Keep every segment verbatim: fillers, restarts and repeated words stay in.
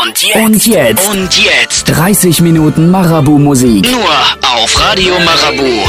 Und jetzt. Und jetzt. Und jetzt. dreißig Minuten Marabu-Musik. Nur auf Radio Marabu.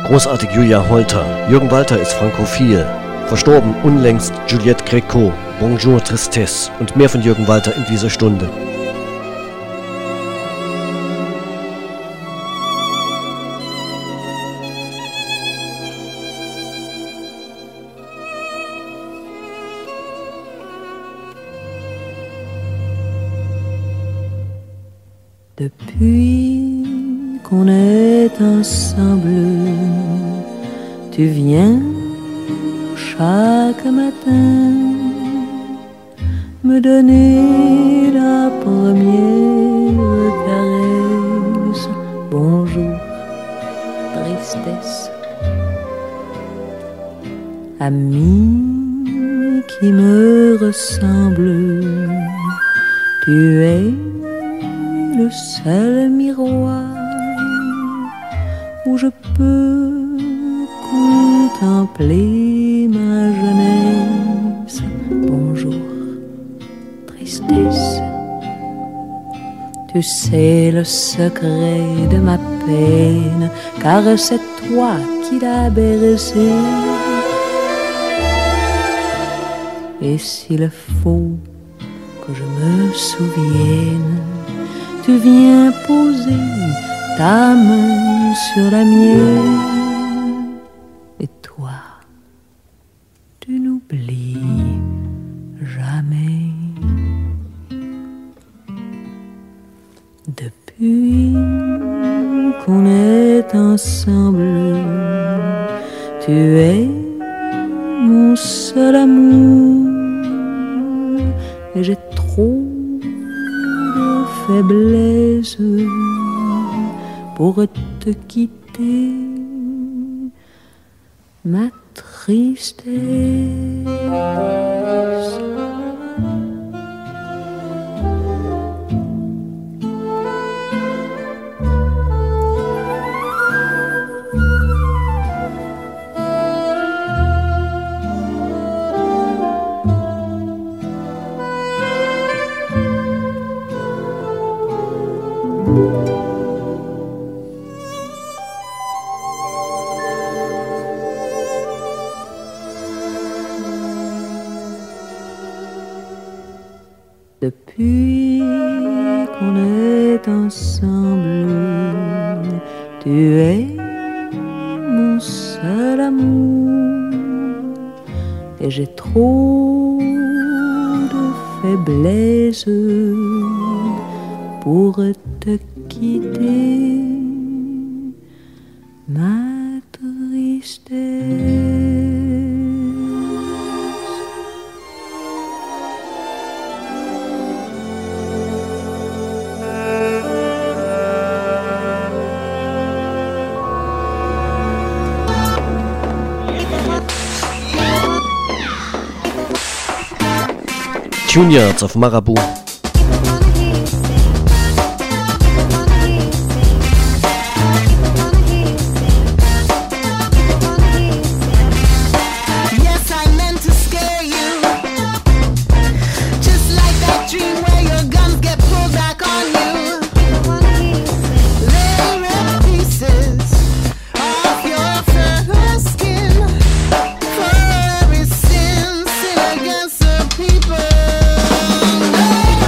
Großartig Julia Holter. Jürgen Walter ist frankophil. Verstorben unlängst Juliette Gréco. Bonjour Tristesse. Und mehr von Jürgen Walter in dieser Stunde. Depuis qu'on est ensemble, tu viens chaque matin me donner la première caresse. Bonjour, tristesse. Ami qui me ressemble, tu es le seul miroir où je peux contempler ma jeunesse. Bonjour, tristesse. Tu sais le secret de ma peine, car c'est toi qui l'as bercé. Et s'il faut que je me souvienne, tu viens poser ta main sur la mienne. Et toi, tu n'oublies jamais. Depuis qu'on est ensemble, tu es mon seul amour. Et j'ai trop faiblesse pour te quitter, ma tristesse. Depuis qu'on est ensemble, tu es mon seul amour. Et j'ai trop de faiblesse pour te quitter, ma tristesse. Juniors auf Marabout. People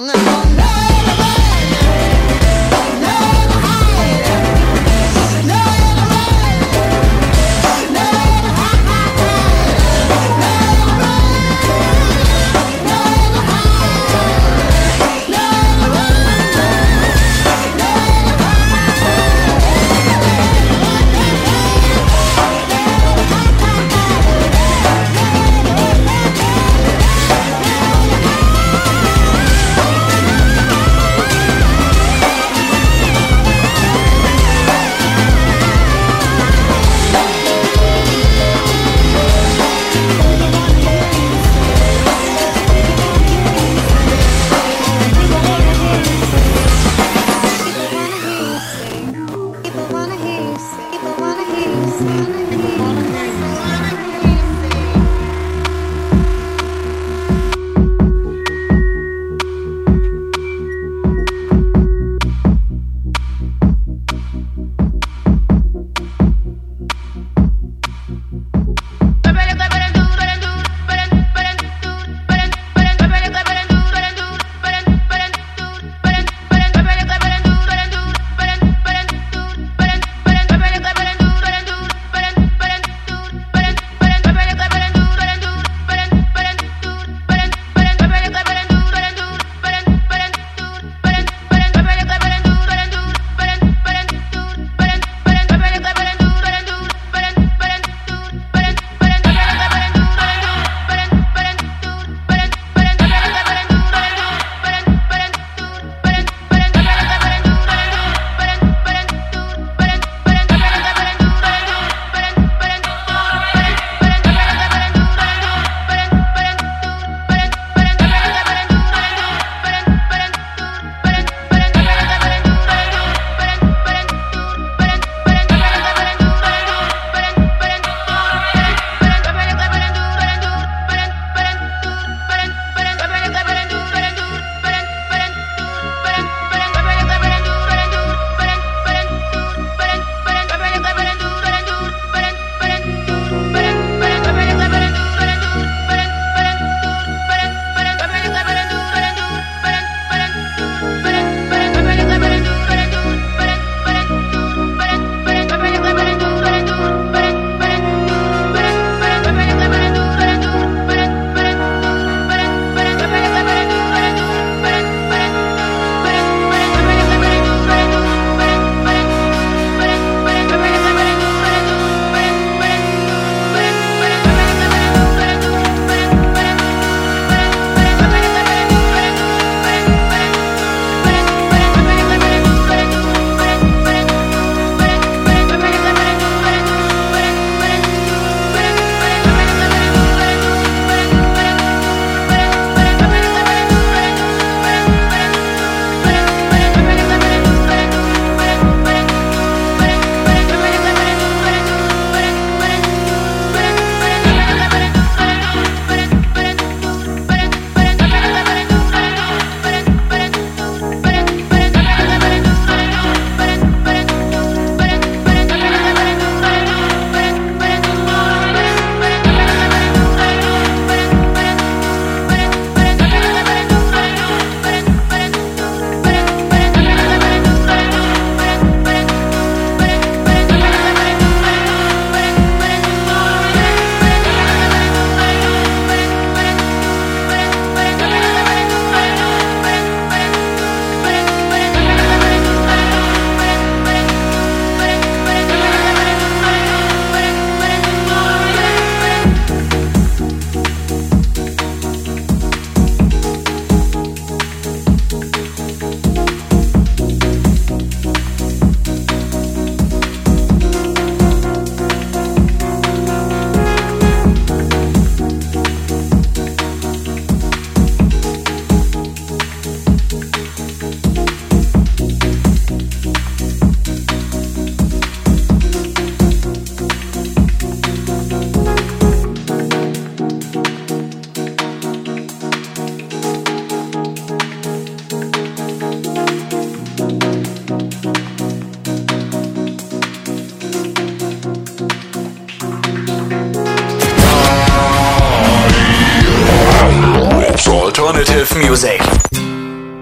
Alternative Music.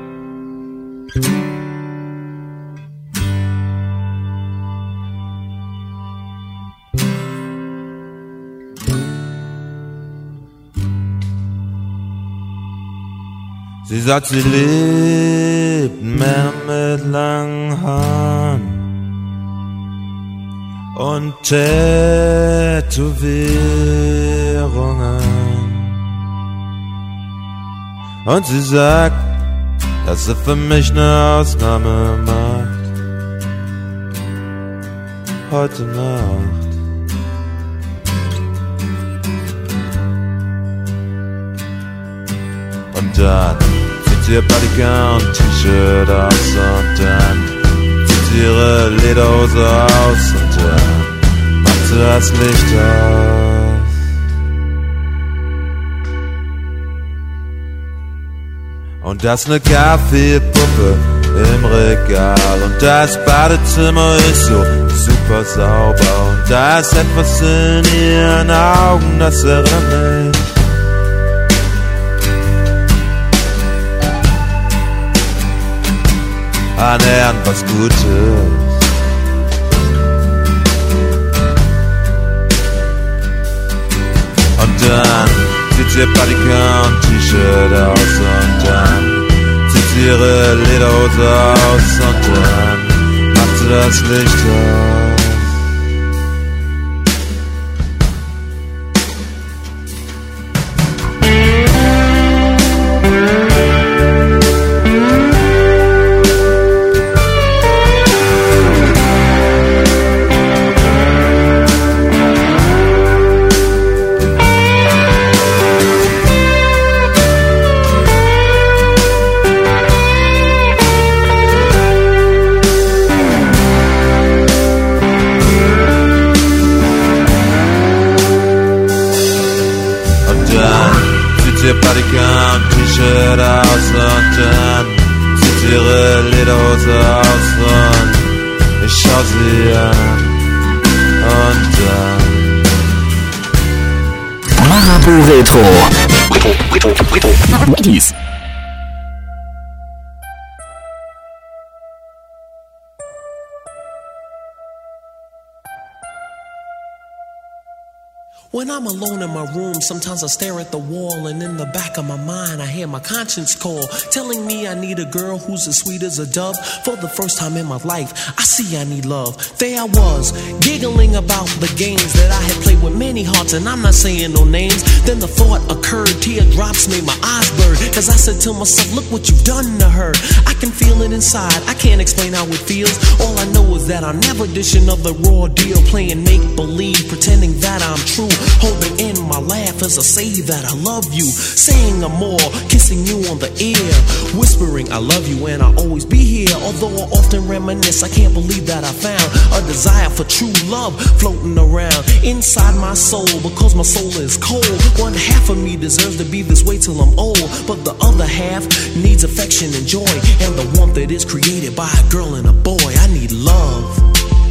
Sie sagt, sie liebt Männer mit langen Haaren und Tätowierungen. Und sie sagt, dass sie für mich eine Ausnahme macht. Heute Nacht. Und dann zieht sie ihr Bodygown, T-Shirt aus und dann zieht sie ihre Lederhose aus und dann macht sie das Licht aus. Und da ist ne Garfield-Puppe im Regal und das Badezimmer ist so super sauber und da ist etwas in ihren Augen, das erinnert mich an irgendwas Gutes. Und dann zieht sie ihr Bodygown, T-Shirt aus und dann zieht sie ihre Lederhose aus und dann macht sie das Licht aus. Ihr Bodygown, T-Shirt aus und dann zieht sie ihre Lederhose aus und ich schau sie an und dann Marabu Retro. Retro, Retro, Retro. Dies. When I'm alone in my room, sometimes I stare at the wall, and in the back of my mind I hear my conscience call, telling me I need a girl who's as sweet as a dove. For the first time in my life, I see I need love. There I was, giggling about the games that I had played with many hearts, and I'm not saying no names. Then the thought occurred, teardrops made my eyes blur, cause I said to myself, look what you've done to her. I can feel it inside, I can't explain how it feels. All I know is that I'm never dishing another raw deal, playing make-believe, pretending that I'm true. Holding in my laugh as I say that I love you, saying I'm more, kissing you on the ear, whispering I love you and I'll always be here. Although I often reminisce, I can't believe that I found a desire for true love floating around inside my soul, because my soul is cold. One half of me deserves to be this way till I'm old, but the other half needs affection and joy, and the warmth that is created by a girl and a boy. I need love.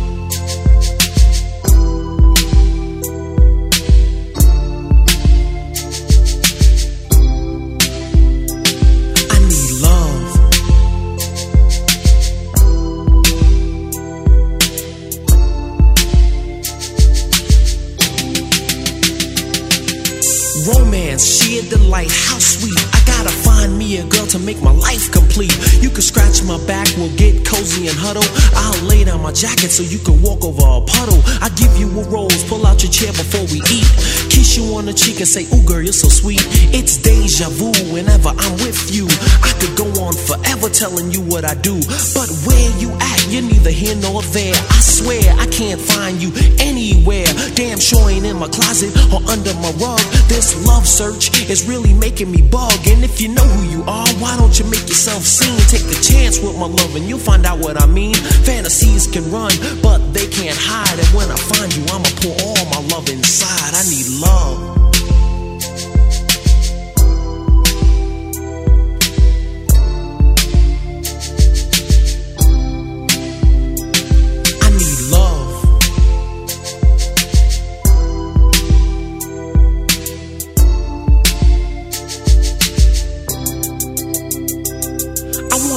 Romance, sheer delight, how sweet. I gotta find me a girl to make my life complete. You can scratch my back, we'll get cozy and huddle. I'll lay down my jacket so you can walk over a puddle. I give you a rose, pull out your chair before we eat. Kiss you on the cheek and say, ooh girl, you're so sweet. It's deja vu whenever I'm with you. I could go on forever telling you what I do, but where you at, you're neither here nor there. I swear I can't find you anywhere. Damn sure ain't in my closet or under my rug. This love search is really making me bug. And if you know who you are, why don't you make yourself seen? Take a chance with my love and you'll find out what I mean. Fantasies can run, but they can't hide. And when I find you, I'ma pour all my love inside. I need love.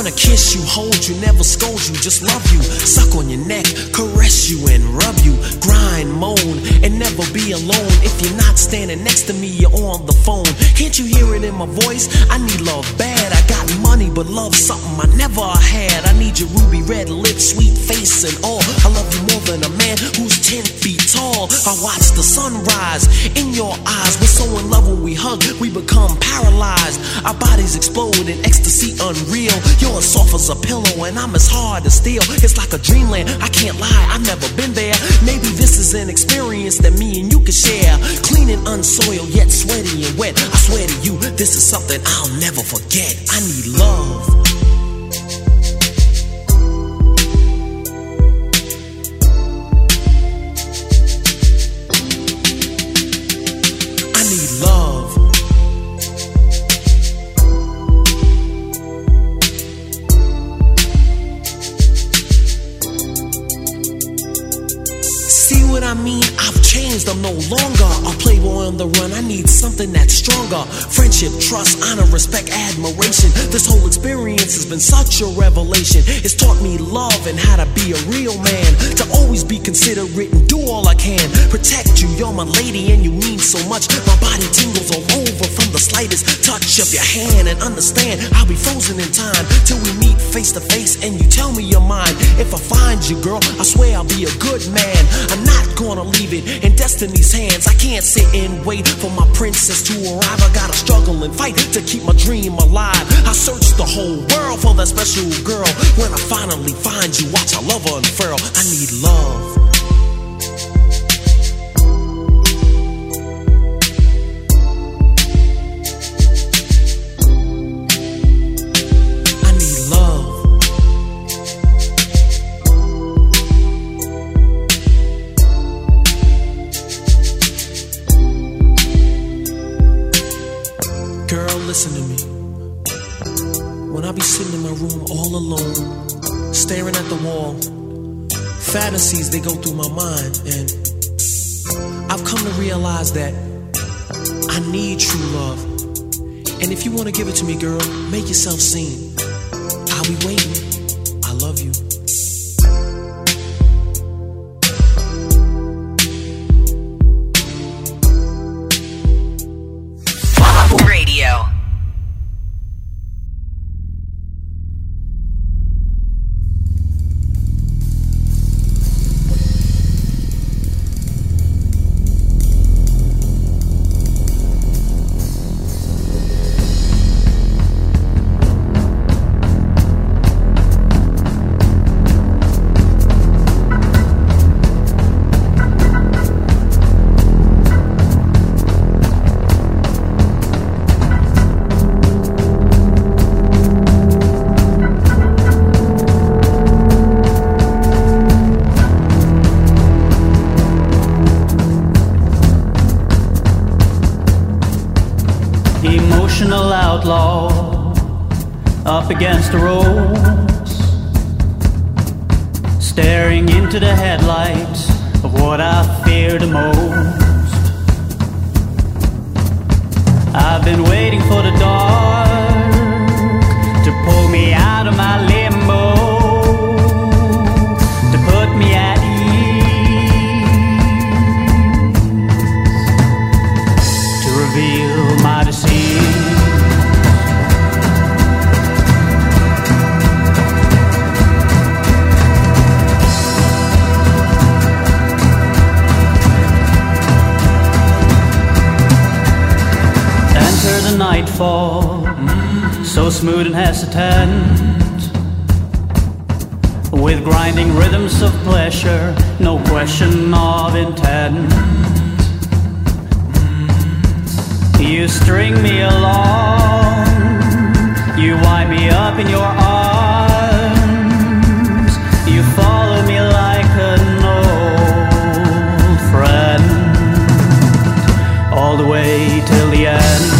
wanna kiss you, hold you, never scold you, just love you, suck on your neck, caress you and rub you, grind, moan, and never be alone. If you're not standing next to me, you're on the phone. Can't you hear it in my voice? I need love bad. I got money, but love something I never had. I need your ruby red lips, sweet face and all. I love you more than a man who's ten feet tall. I watch the sunrise in your eyes. We're so in love when we hug, we become paralyzed. Our bodies explode in ecstasy unreal. You're as soft as a pillow and I'm as hard as steel. It's like a dreamland, I can't lie, I've never been there. Maybe this is an experience that me and you can share. Clean and unsoiled, yet sweaty and wet. I swear to you, this is something I'll never forget. I need love. I need love. See what I mean? I've changed, I'm no longer a playboy on the run. I need something that's stronger. Friendship, trust, honor, respect, admiration. This whole experience has been such a revelation. It's taught me love and how to be a real man. To always be considerate and do all I can. Protect you, you're my lady and you mean so much. My body tingles all over from the slightest touch of your hand. And understand, I'll be frozen in time till we meet face to face and you tell me you're mine. If I find you, girl, I swear I'll be a good man. I'm not gonna leave it in destiny's hands. I can't sit and wait for my princess to arrive. I gotta struggle and fight to keep my dream alive. I search the whole world for that special girl. When I finally find you, watch our love unfurl. I need love. Listen to me. When I be sitting in my room all alone, staring at the wall, fantasies, they go through my mind. And I've come to realize that I need true love. And if you want to give it to me, girl, make yourself seen. I'll be waiting. I love you. Radio. Up against the ropes, staring into the headlights of what I fear the most. I've been waiting for the dark to pull me out of my limbo, to put me at ease, to reveal my deceit. Nightfall, so smooth and hesitant, with grinding rhythms of pleasure, no question of intent. You string me along, you wind me up in your arms, you follow me like an old friend, all the way till the end.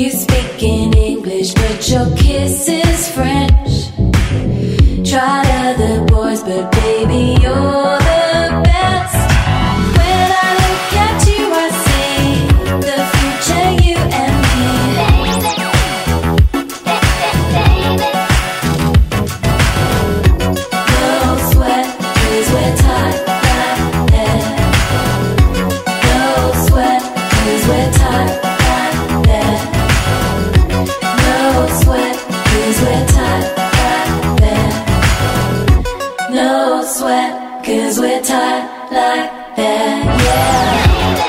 You speak in English, but your kiss is French. Tried other boys, but baby, you're the best. When I look at you, I see the future, you and me. No sweat, 'cause we're tied like that. No sweat, 'cause we're tied like that. No sweat, 'cause we're tied like that. No sweat, 'cause we're tied like that, yeah.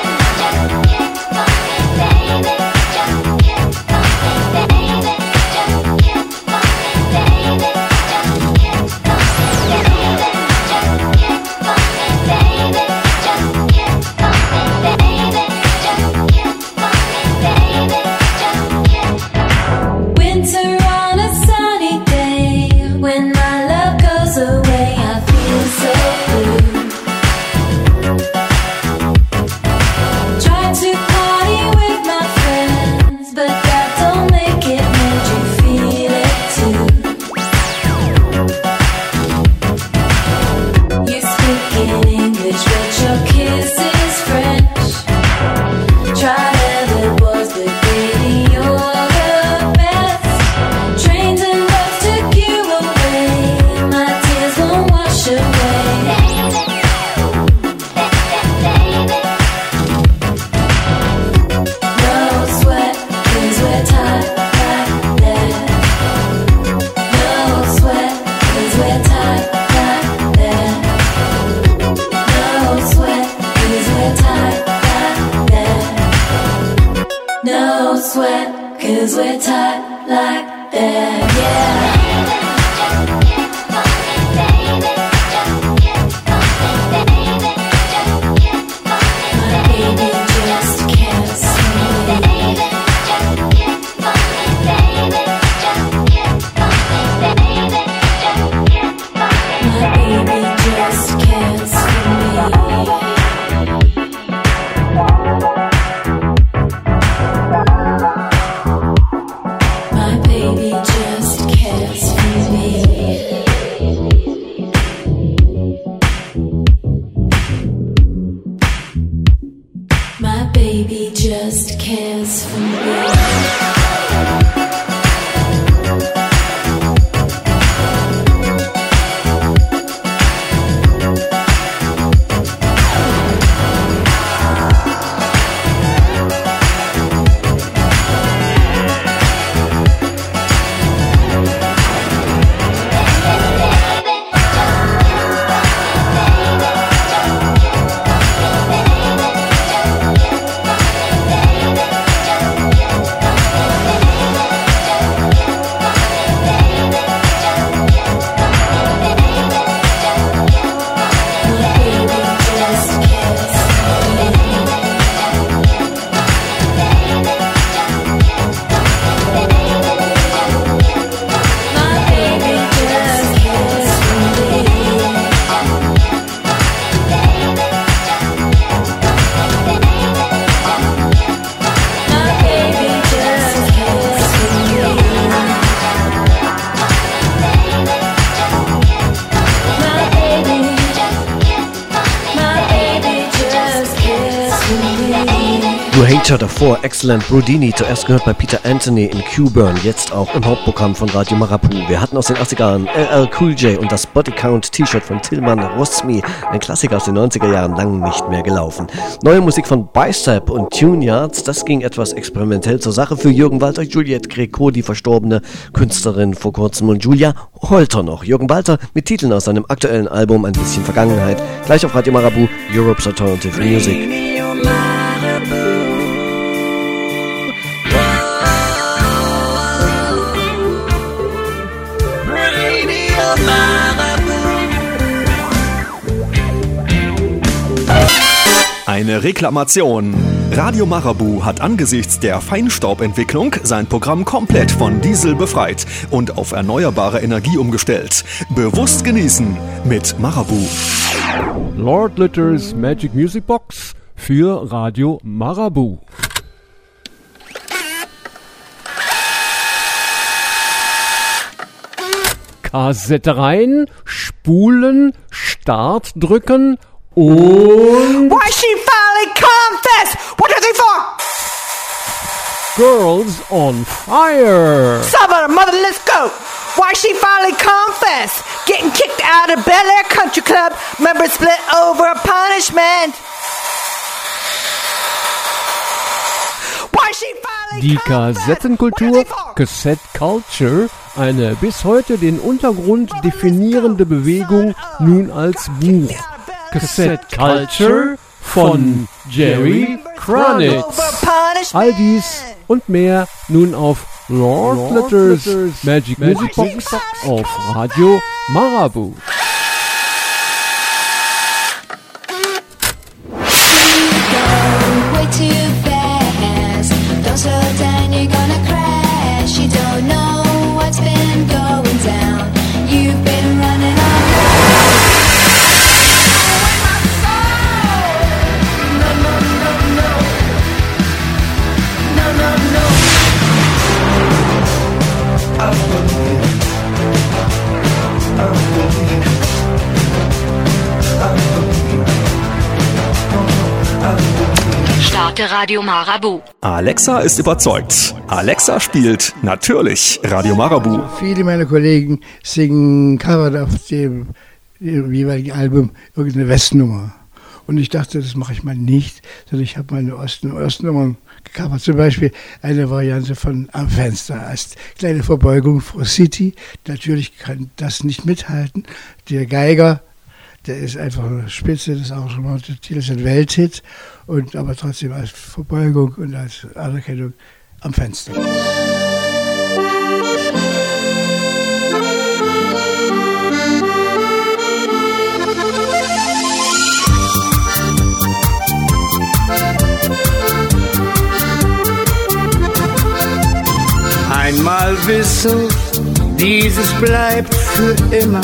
Winter on a sunny day, when my love goes away, I feel so blue. Try to party with my friends, but that don't make it. Made you feel it too. You speak in English, but your kiss is French. Try other boys, but baby, you're the best. Trains and boats took you away, my tears won't wash away. No sweat, 'cause we're tied like that. No sweat, 'cause we're tied like that. No sweat, 'cause we're tied like that. No sweat, 'cause we're tied like that, yeah. My baby just cares for me. My baby just cares for me. My baby just cares for me. My baby just cares for me. Hater davor, Excellent Brudini, zuerst gehört bei Peter Anthony in Q-Burn, jetzt auch im Hauptprogramm von Radio Marapu. Wir hatten aus den achtzigern L L Cool J und das Body Count T-Shirt von Tilman Rosmi, ein Klassiker aus den neunziger Jahren, lang nicht mehr gelaufen. Neue Musik von Bicep und Tune Yards, das ging etwas experimentell zur Sache für Jürgen Walter, Juliette Gréco, die verstorbene Künstlerin vor kurzem, und Julia Holter noch. Jürgen Walter mit Titeln aus seinem aktuellen Album Ein bisschen Vergangenheit, gleich auf Radio Marabu, Europe's Alternative Music. Eine Reklamation. Radio Marabu hat angesichts der Feinstaubentwicklung sein Programm komplett von Diesel befreit und auf erneuerbare Energie umgestellt. Bewusst genießen mit Marabu. Lord Litters Magic Music Box für Radio Marabu. Kassette rein, spulen, Start drücken und... Why she finally confess? What are they for? Girls on Fire. Summer, mother, let's go. Why she finally confess? Getting kicked out of Bel Air Country Club. Members split over a punishment. Why she finally Die confess? Kassettenkultur, Cassette Culture, eine bis heute den Untergrund definierende Bewegung, nun als Buch. Cassette Culture von Jerry Kranitz. All dies und mehr nun auf Lord Letters Magic Music Box auf Radio Marabu. Way too fast. Don't slow down, you're gonna crash. You don't know what's been going down. You've been running all Starte Radio Marabu. Alexa ist überzeugt. Alexa spielt natürlich Radio Marabu. Viele meiner Kollegen singen Cover auf dem, dem jeweiligen Album irgendeine Westnummer. Und ich dachte, das mache ich mal nicht, sondern ich habe meine Ost- Ostnummern gecovert. Zum Beispiel eine Variante von Am Fenster als kleine Verbeugung vor City. Natürlich kann das nicht mithalten. Der Geiger, der ist einfach eine Spitze, das Arrangement, der Titel ist ein Welthit, und aber trotzdem als Verbeugung und als Anerkennung Am Fenster. Einmal wissen, dieses bleibt für immer.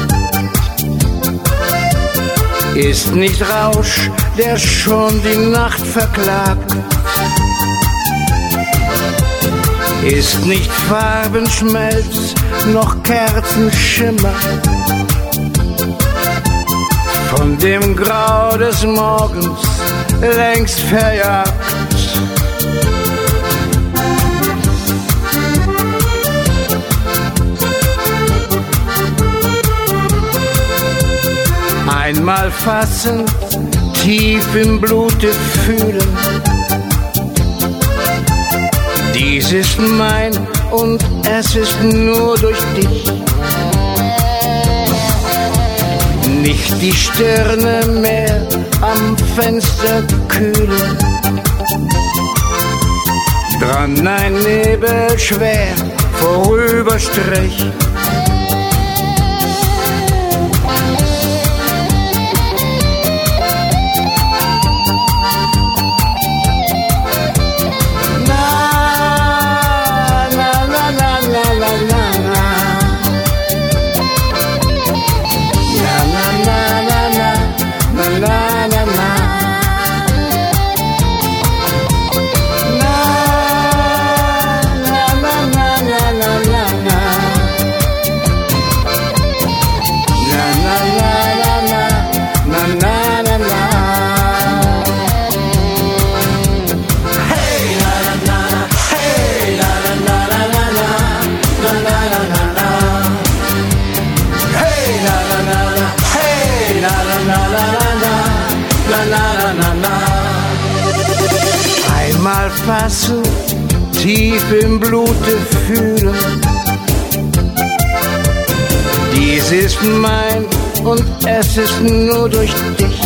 Ist nicht Rausch, der schon die Nacht verklagt. Ist nicht Farbenschmelz, noch Kerzenschimmer. Von dem Grau des Morgens längst verjagt. Einmal fassen, tief im Blute fühlen. Dies ist mein und es ist nur durch dich. Nicht die Sterne mehr am Fenster kühlen. Dran ein Nebel schwer vorüberstrich. Einmal fassen, tief im Blute fühlen. Dies ist mein und es ist nur durch dich.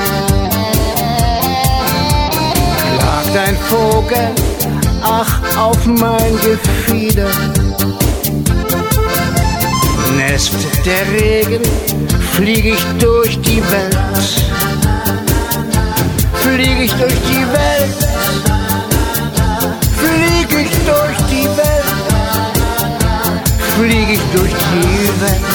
Klagt ein Vogel, ach, auf mein Gefieder. Nässt der Regen, flieg ich durch die Welt. Flieg ich durch die Welt. Flieg ich durch die Welt. Flieg ich durch die Welt.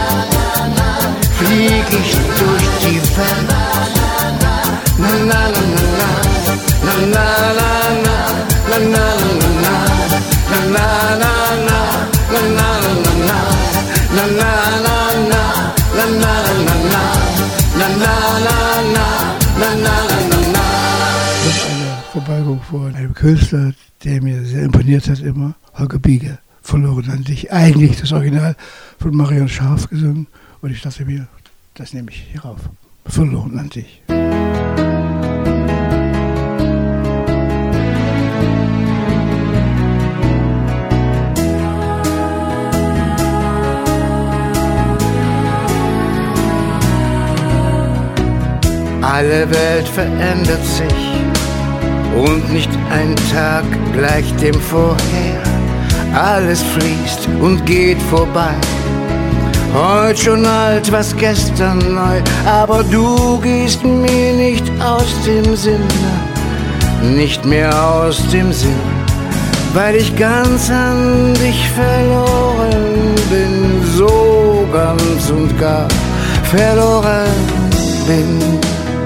Flieg ich durch die Welt. Na na na na na na na na na na na na na na na na na na na Künstler, der mir sehr imponiert hat immer, Holger Bieger, Verloren an dich. Eigentlich das Original von Marion Scharf gesungen. Und ich dachte mir, das nehme ich hier rauf. Verloren an dich. Alle Welt verändert sich und nicht ein Tag gleicht dem vorher. Alles fließt und geht vorbei. Heute schon alt, was gestern neu. Aber du gehst mir nicht aus dem Sinn, nicht mehr aus dem Sinn, weil ich ganz an dich verloren bin, so ganz und gar verloren bin.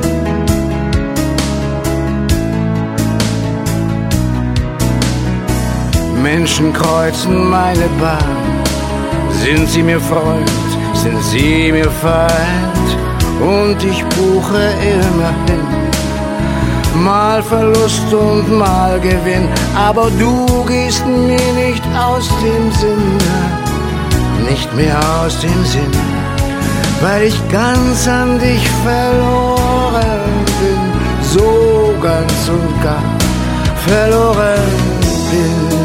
Menschen kreuzen meine Bahn. Sind sie mir Freund, sind sie mir Feind? Und ich buche immerhin mal Verlust und mal Gewinn. Aber du gehst mir nicht aus dem Sinn, nicht mehr aus dem Sinn, weil ich ganz an dich verloren bin, so ganz und gar verloren bin.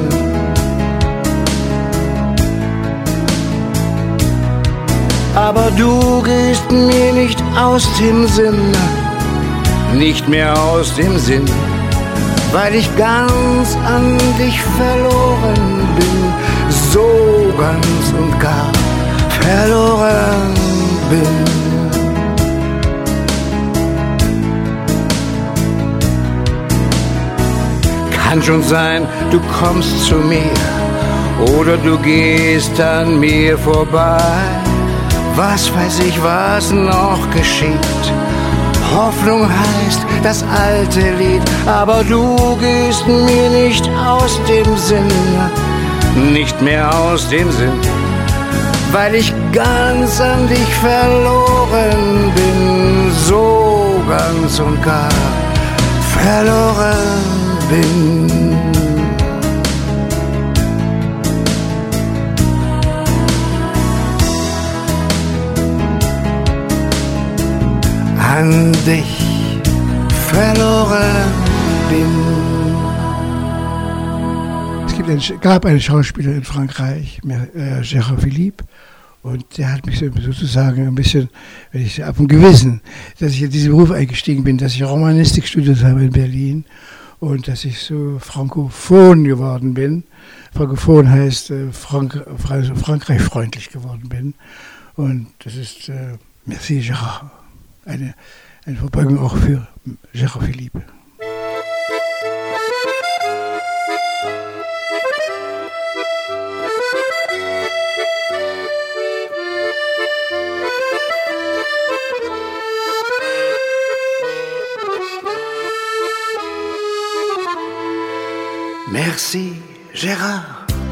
Aber du gehst mir nicht aus dem Sinn, nicht mehr aus dem Sinn, weil ich ganz an dich verloren bin, so ganz und gar verloren bin. Kann schon sein, du kommst zu mir oder du gehst an mir vorbei. Was weiß ich, was noch geschieht. Hoffnung heißt das alte Lied, aber du gehst mir nicht aus dem Sinn, nicht mehr aus dem Sinn, weil ich ganz an dich verloren bin, so ganz und gar verloren bin. An dich verloren bin. Es gibt einen, gab einen Schauspieler in Frankreich, äh, Gérard Philippe, und der hat mich so, sozusagen ein bisschen, wenn ich ab dem Gewissen, dass ich in diesen Beruf eingestiegen bin, dass ich Romanistik studiert habe in Berlin und dass ich so frankophon geworden bin. Frankophon heißt äh, Frank, Frankreich freundlich geworden bin. Und das ist äh, Merci Gérard. Eine, eine Verbeugung auch für Gérard Philippe. Merci, Gérard.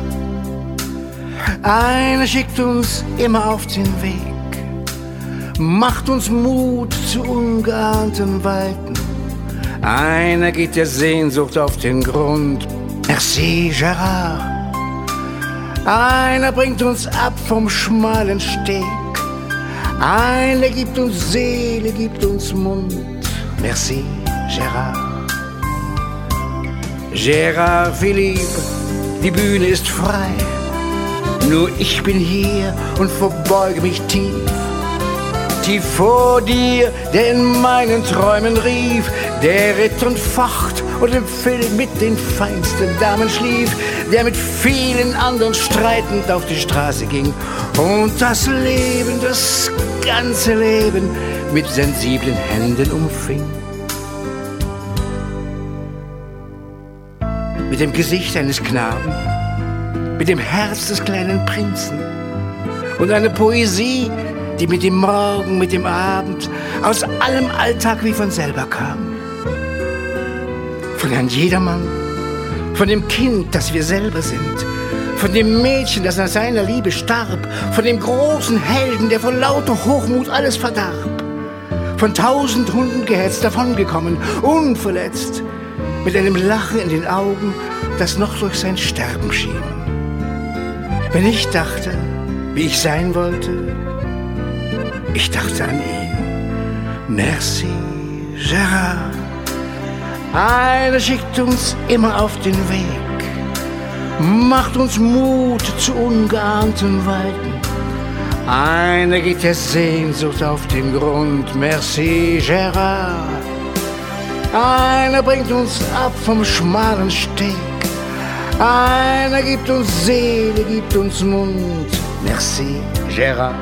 Einer schickt uns immer auf den Weg, macht uns Mut zu ungeahnten Weiten. Einer geht der Sehnsucht auf den Grund. Merci, Gérard. Einer bringt uns ab vom schmalen Steg. Einer gibt uns Seele, gibt uns Mund. Merci, Gérard. Gérard Philippe, die Bühne ist frei. Nur ich bin hier und verbeuge mich tief. Tief vor dir, der in meinen Träumen rief, der ritt und focht und im Film mit den feinsten Damen schlief, der mit vielen anderen streitend auf die Straße ging und das Leben, das ganze Leben mit sensiblen Händen umfing. Mit dem Gesicht eines Knaben, mit dem Herz des kleinen Prinzen und eine Poesie, die mit dem Morgen, mit dem Abend, aus allem Alltag wie von selber kam. Von Herrn Jedermann, von dem Kind, das wir selber sind, von dem Mädchen, das an seiner Liebe starb, von dem großen Helden, der vor lauter Hochmut alles verdarb, von tausend Hunden gehetzt davongekommen, unverletzt, mit einem Lachen in den Augen, das noch durch sein Sterben schien. Wenn ich dachte, wie ich sein wollte, ich dachte an ihn. Merci, Gérard. Einer schickt uns immer auf den Weg, macht uns Mut zu ungeahnten Weiten. Einer geht der Sehnsucht auf den Grund. Merci, Gérard. Einer bringt uns ab vom schmalen Steg. Einer gibt uns Seele, gibt uns Mund. Merci, Gérard.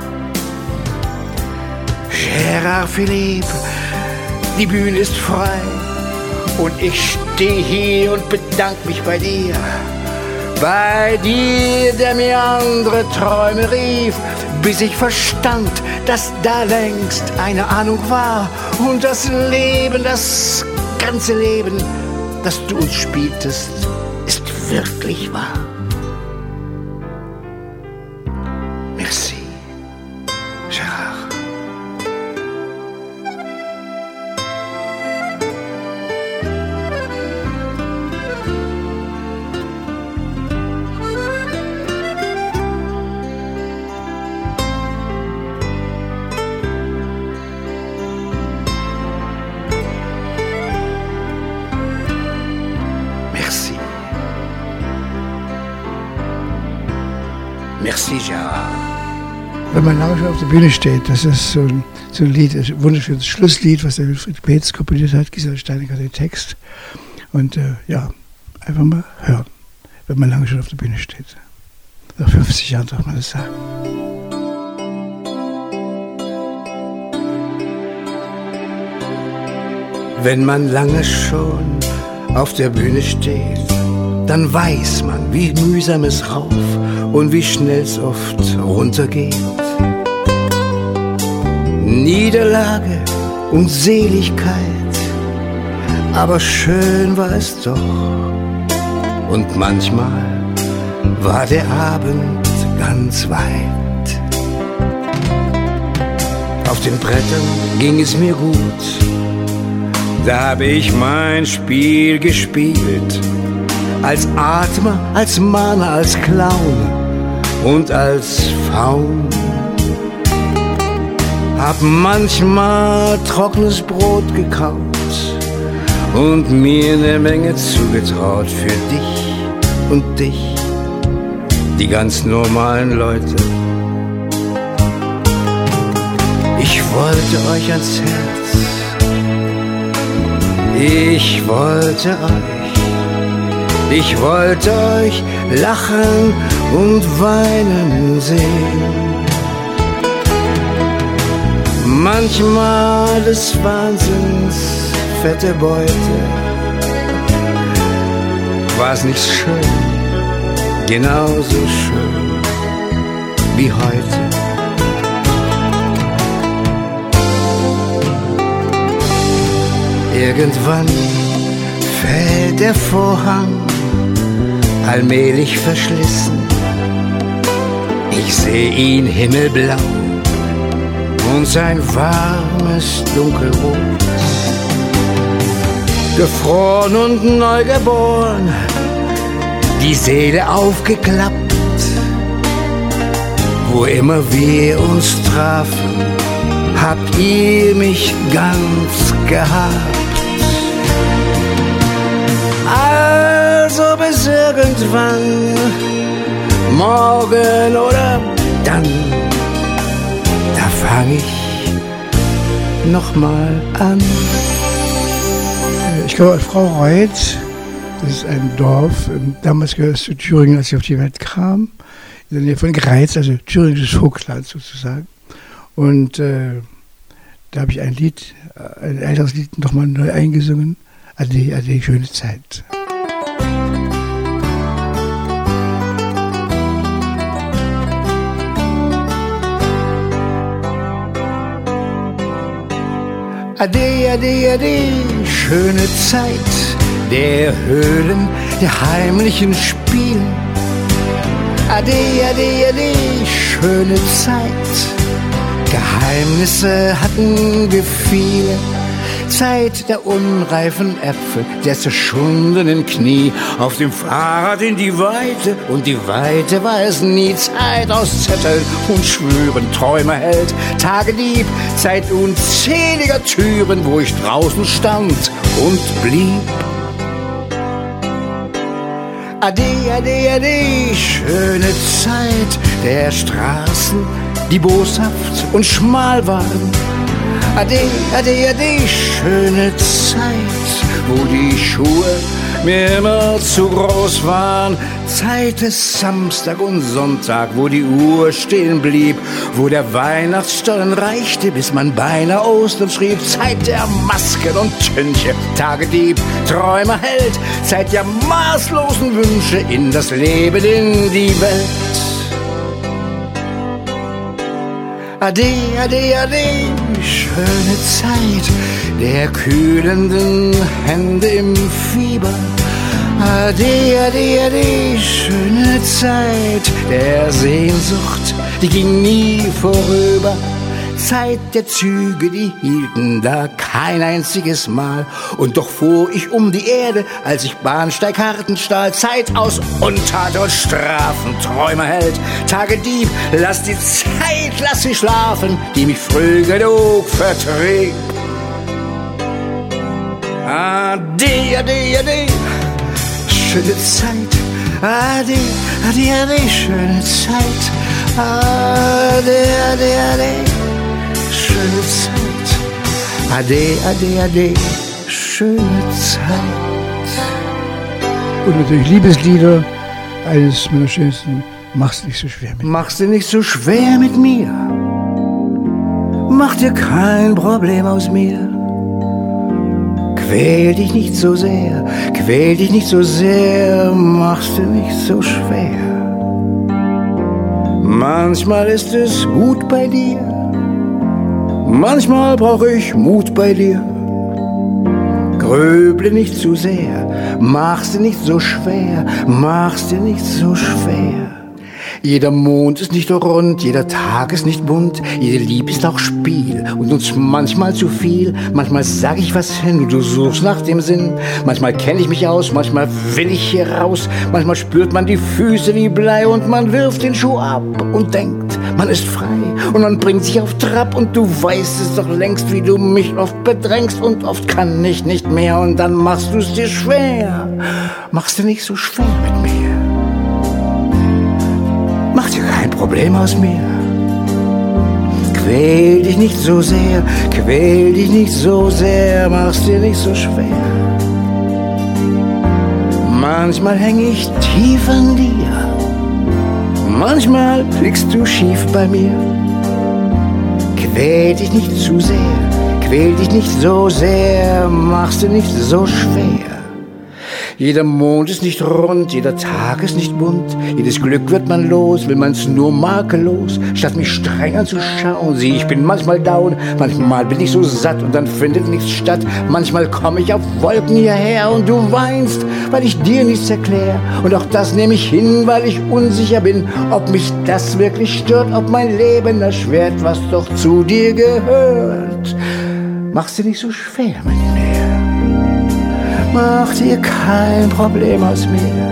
Gérard Philippe, die Bühne ist frei. Und ich stehe hier und bedank mich bei dir. Bei dir, der mir andere Träume rief, bis ich verstand, dass da längst eine Ahnung war. Und das Leben, das ganze Leben, das du uns spieltest, ist wirklich wahr. Merci, Gérard. Merci, Gérard. Wenn man lange schon auf der Bühne steht, das ist so ein, so ein Lied, ein wunderschönes Schlusslied, was der Wilfried Beetz komponiert hat, Gisela Steiniger den Text. Und äh, ja, einfach mal hören, wenn man lange schon auf der Bühne steht. Nach fünfzig Jahren darf man das sagen. Wenn man lange schon auf der Bühne steht, dann weiß man, wie mühsam es rauf und wie schnell es oft runtergeht. Niederlage und Seligkeit, aber schön war es doch. Und manchmal war der Abend ganz weit. Auf den Brettern ging es mir gut, da habe ich mein Spiel gespielt. Als Atmer, als Mahner, als Clown und als Faun. Hab manchmal trockenes Brot gekaut und mir eine Menge zugetraut für dich und dich, die ganz normalen Leute. Ich wollte euch ans Herz, ich wollte euch. Ich wollte euch lachen und weinen sehen. Manchmal des Wahnsinns fette Beute. War's nicht schön, genauso schön wie heute. Irgendwann fällt der Vorhang allmählich verschlissen. Ich seh ihn himmelblau und sein warmes Dunkelrot. Gefroren und neugeboren, die Seele aufgeklappt. Wo immer wir uns trafen, habt ihr mich ganz gehabt. Also bis irgendwann, morgen oder dann, da fang ich nochmal an. Ich komme aus Frau Reuth, das ist ein Dorf, damals gehört es zu Thüringen, als ich auf die Welt kam, in der Nähe von Greiz, also thüringisches Vogtland sozusagen. Und äh, da habe ich ein Lied, ein älteres Lied nochmal neu eingesungen, Ade, Ade, schöne Zeit. Ade, ade, ade, schöne Zeit der Höhlen, der heimlichen Spiele. Ade, ade, ade, schöne Zeit. Geheimnisse hatten wir viele, Zeit der unreifen Äpfel, der zerschundenen Knie, auf dem Fahrrad in die Weite, und die Weite war es nie. Zeit aus Zetteln und Schwüren, Träume hält, Tagedieb, Zeit unzähliger Türen, wo ich draußen stand und blieb. Ade, ade, ade, schöne Zeit der Straßen, die boshaft und schmal waren. Ade, ade, ade, schöne Zeit, wo die Schuhe mir immer zu groß waren. Zeit des Samstag und Sonntag, wo die Uhr stehen blieb, wo der Weihnachtsstollen reichte, bis man beinahe Ostern schrieb. Zeit der Masken und Tünche, Tagedieb, Träumer hält, Zeit der maßlosen Wünsche in das Leben, in die Welt. Ade, ade, ade, schöne Zeit der kühlenden Hände im Fieber. Ade, ade, ade, schöne Zeit der Sehnsucht, die ging nie vorüber. Zeit der Züge, die hielten da kein einziges Mal. Und doch fuhr ich um die Erde, als ich Bahnsteigkarten stahl. Zeit aus Untat und Strafen, Träumer hält, Tagedieb, lass die Zeit, lass sie schlafen, die mich früh genug vertrieb. Ade, ade, ade, schöne Zeit. Ade, ade, ade, schöne Zeit. Ade, ade, ade, schöne Zeit. Ade, ade, ade, schöne Zeit. Und natürlich Liebeslieder, eines meiner schönsten. Mach's nicht so schwer mit mir. Mach's dir nicht so schwer mit mir. Mach dir kein Problem aus mir. Quäl dich nicht so sehr, quäl dich nicht so sehr, mach's dir nicht so schwer. Manchmal ist es gut bei dir, manchmal brauche ich Mut bei dir. Grüble nicht zu sehr, mach's dir nicht so schwer, mach's dir nicht so schwer. Jeder Mond ist nicht rund, jeder Tag ist nicht bunt, jede Liebe ist auch Spiel und uns manchmal zu viel. Manchmal sag ich was hin und du suchst nach dem Sinn. Manchmal kenn ich mich aus, manchmal will ich hier raus. Manchmal spürt man die Füße wie Blei und man wirft den Schuh ab und denkt, man ist frei. Und man bringt sich auf Trab und du weißt es doch längst, wie du mich oft bedrängst. Und oft kann ich nicht mehr und dann machst du es dir schwer. Mach's dir nicht so schwer mit mir. Mach dir kein Problem aus mir. Quäl dich nicht so sehr, quäl dich nicht so sehr, mach's dir nicht so schwer. Manchmal häng ich tief an dir, manchmal liegst du schief bei mir. Quäl dich nicht zu sehr, quäl dich nicht so sehr, mach's dir nicht so schwer. Jeder Mond ist nicht rund, jeder Tag ist nicht bunt. Jedes Glück wird man los, will man's nur makellos. Statt mich streng anzuschauen, sieh, ich bin manchmal down. Manchmal bin ich so satt und dann findet nichts statt. Manchmal komm ich auf Wolken hierher und du weinst, weil ich dir nichts erklär. Und auch das nehme ich hin, weil ich unsicher bin, ob mich das wirklich stört, ob mein Leben erschwert, was doch zu dir gehört. Mach's dir nicht so schwer mit mir. Mach dir kein Problem aus mir.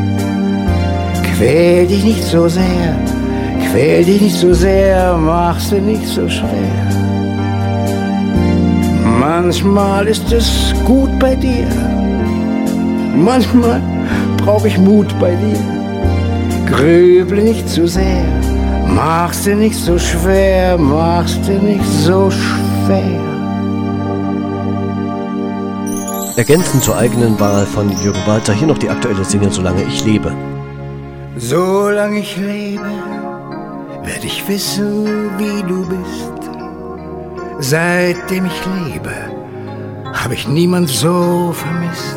Quäl dich nicht so sehr, quäl dich nicht so sehr, mach's dir nicht so schwer. Manchmal ist es gut bei dir, manchmal brauch ich Mut bei dir. Grüble nicht zu sehr, mach's dir nicht so schwer, mach's dir nicht so schwer. Ergänzend zur eigenen Wahl von Jürgen Walter, hier noch die aktuelle Single Solange ich lebe. Solange ich lebe, werde ich wissen, wie du bist. Seitdem ich lebe, habe ich niemand so vermisst.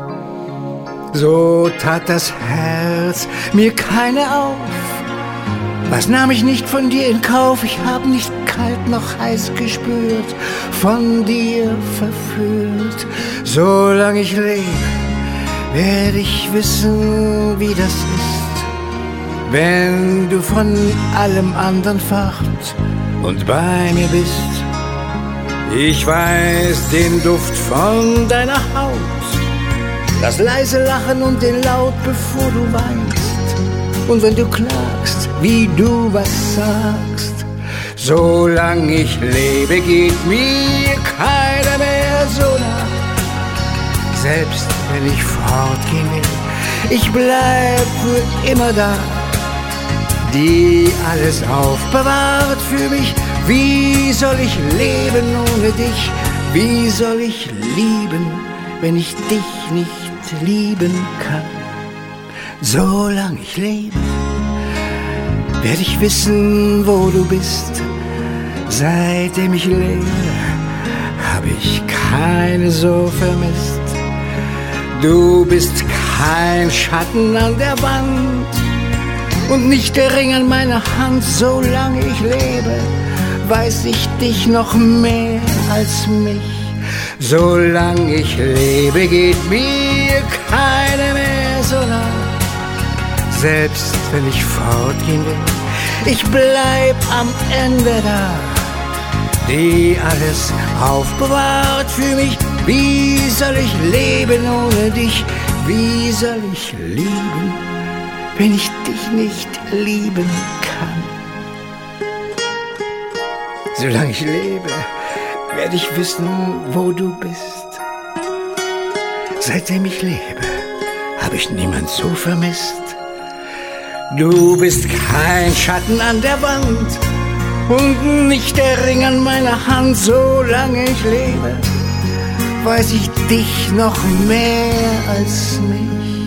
So tat das Herz mir keine auf. Was nahm ich nicht von dir in Kauf? Ich hab nicht kalt noch heiß gespürt, von dir verführt. Solange ich lebe, werde ich wissen, wie das ist, wenn du von allem anderen fort und bei mir bist. Ich weiß den Duft von deiner Haut, das leise Lachen und den Laut, bevor du weinst. Und wenn du klagst, wie du was sagst. Solange ich lebe, geht mir keiner mehr so nah. Selbst wenn ich fortgehen will, ich bleib für immer da. Die alles aufbewahrt für mich. Wie soll ich leben ohne dich? Wie soll ich lieben, wenn ich dich nicht lieben kann? Solange ich lebe, werde ich wissen, wo du bist. Seitdem ich lebe, habe ich keine so vermisst. Du bist kein Schatten an der Wand und nicht der Ring an meiner Hand. Solange ich lebe, weiß ich dich noch mehr als mich. Solange ich lebe, geht mir keine mehr so nah. Selbst wenn ich fortgehen will, ich bleib am Ende da. Die alles aufbewahrt für mich. Wie soll ich leben ohne dich? Wie soll ich lieben, wenn ich dich nicht lieben kann? Solange ich lebe, werde ich wissen, wo du bist. Seitdem ich lebe, habe ich niemand so vermisst. Du bist kein Schatten an der Wand und nicht der Ring an meiner Hand. Solange ich lebe, weiß ich dich noch mehr als mich.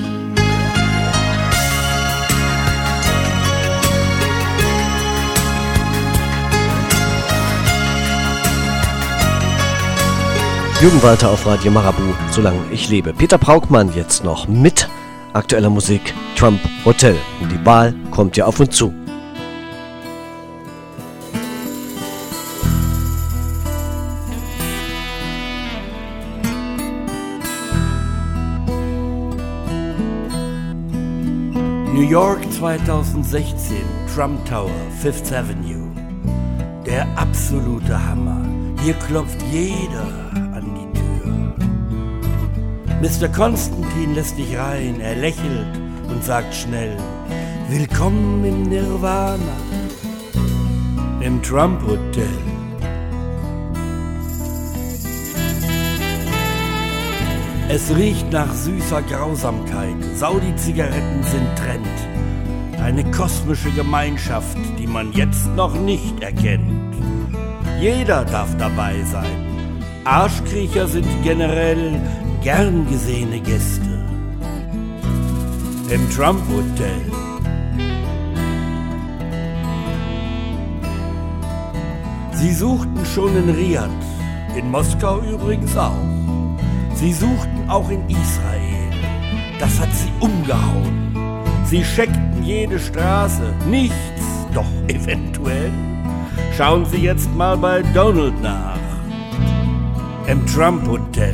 Jürgen Walter auf Radio Marabu, solange ich lebe. Peter Braukmann jetzt noch mit aktueller Musik, Trump Hotel. Und die Wahl kommt ja auf uns zu. New York zweitausendsechzehn, Trump Tower, Fifth Avenue. Der absolute Hammer. Hier klopft jeder an die Tür. Mister Konstantin lässt dich rein, er lächelt und sagt schnell: Willkommen im Nirvana, im Trump Hotel. Es riecht nach süßer Grausamkeit, Saudi-Zigaretten sind Trend. Eine kosmische Gemeinschaft, die man jetzt noch nicht erkennt. Jeder darf dabei sein. Arschkriecher sind generell gern gesehene Gäste. Im Trump Hotel. Sie suchten schon in Riad, in Moskau übrigens auch. Sie suchten auch in Israel. Das hat sie umgehauen. Sie checkten jede Straße. Nichts, doch eventuell. Schauen Sie jetzt mal bei Donald nach. Im Trump Hotel.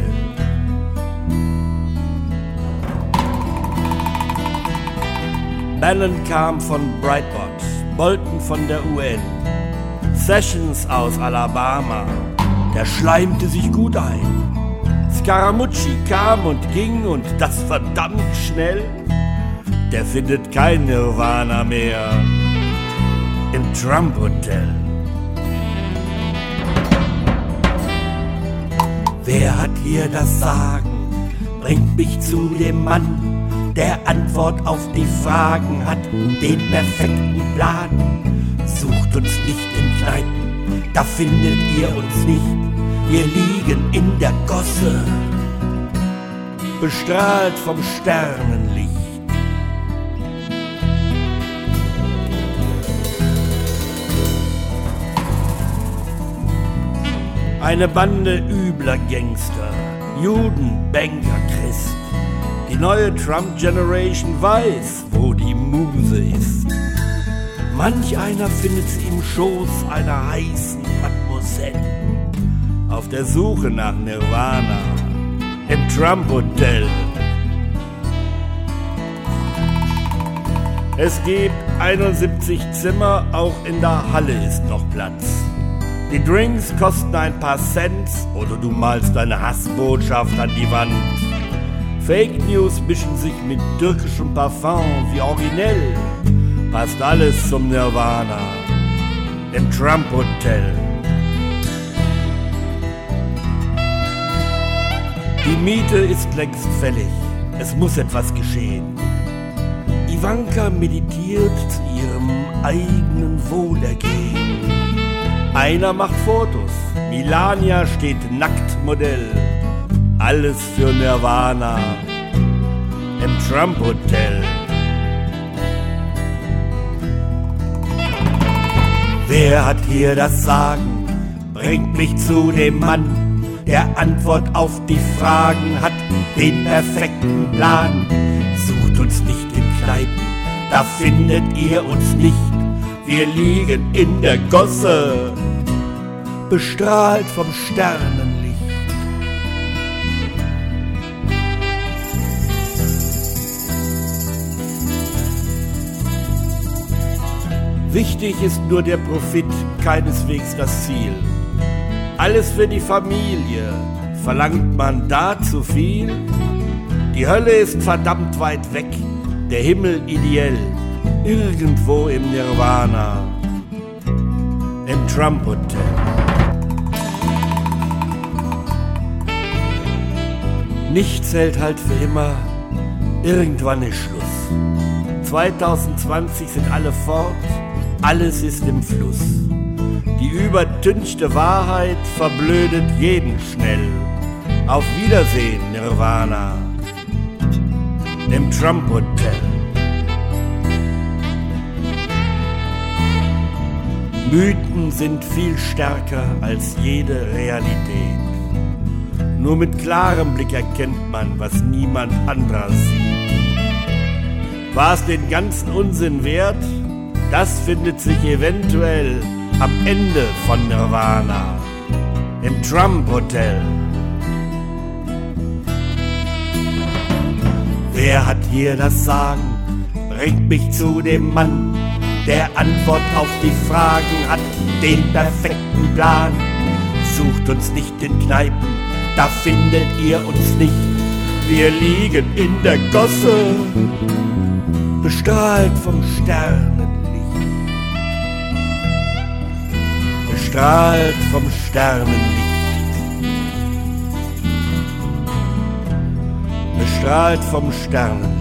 Bannon kam von Breitbart, Bolton von der U N, Sessions aus Alabama, der schleimte sich gut ein. Scaramucci kam und ging und das verdammt schnell. Der findet kein Nirvana mehr im Trump Hotel. Wer hat hier das Sagen? Bringt mich zu dem Mann, der Antwort auf die Fragen hat, den perfekten Plan. Sucht uns nicht in Kneipen, da findet ihr uns nicht. Wir liegen in der Gosse, bestrahlt vom Sternenlicht. Eine Bande übler Gangster, Juden, Banker, Christ. Die neue Trump-Generation weiß, wo die Muse ist. Manch einer findet sie im Schoß einer heißen Mademoiselle. Auf der Suche nach Nirvana im Trump Hotel. Es gibt einundsiebzig Zimmer, auch in der Halle ist noch Platz. Die Drinks kosten ein paar Cent oder du malst deine Hassbotschaft an die Wand. Fake News mischen sich mit türkischem Parfum, wie originell passt alles zum Nirvana im Trump Hotel. Die Miete ist längst fällig, es muss etwas geschehen. Ivanka meditiert zu ihrem eigenen Wohlergehen. Einer macht Fotos, Melania steht nackt Modell. Alles für Nirvana im Trump Hotel. Wer hat hier das Sagen? Bringt mich zu dem Mann, der Antwort auf die Fragen hat, den perfekten Plan. Sucht uns nicht in Kneipen, da findet ihr uns nicht. Wir liegen in der Gosse, bestrahlt vom Sternenlicht. Wichtig ist nur der Profit, keineswegs das Ziel. Alles für die Familie, verlangt man da zu viel? Die Hölle ist verdammt weit weg, der Himmel ideell, irgendwo im Nirvana, im Trump Hotel. Nichts hält halt für immer, irgendwann ist Schluss. zwanzig zwanzig sind alle fort, alles ist im Fluss. Die übertünchte Wahrheit verblödet jeden schnell. Auf Wiedersehen, Nirvana, im Trump Hotel. Mythen sind viel stärker als jede Realität. Nur mit klarem Blick erkennt man, was niemand anderer sieht. War es den ganzen Unsinn wert? Das findet sich eventuell am Ende von Nirvana, im Trump Hotel. Wer hat hier das Sagen? Bringt mich zu dem Mann, der Antwort auf die Fragen hat, den perfekten Plan. Sucht uns nicht in Kneipen, da findet ihr uns nicht. Wir liegen in der Gosse, bestrahlt vom Sternenlicht. Bestrahlt vom Sternenlicht. Bestrahlt vom Sternenlicht.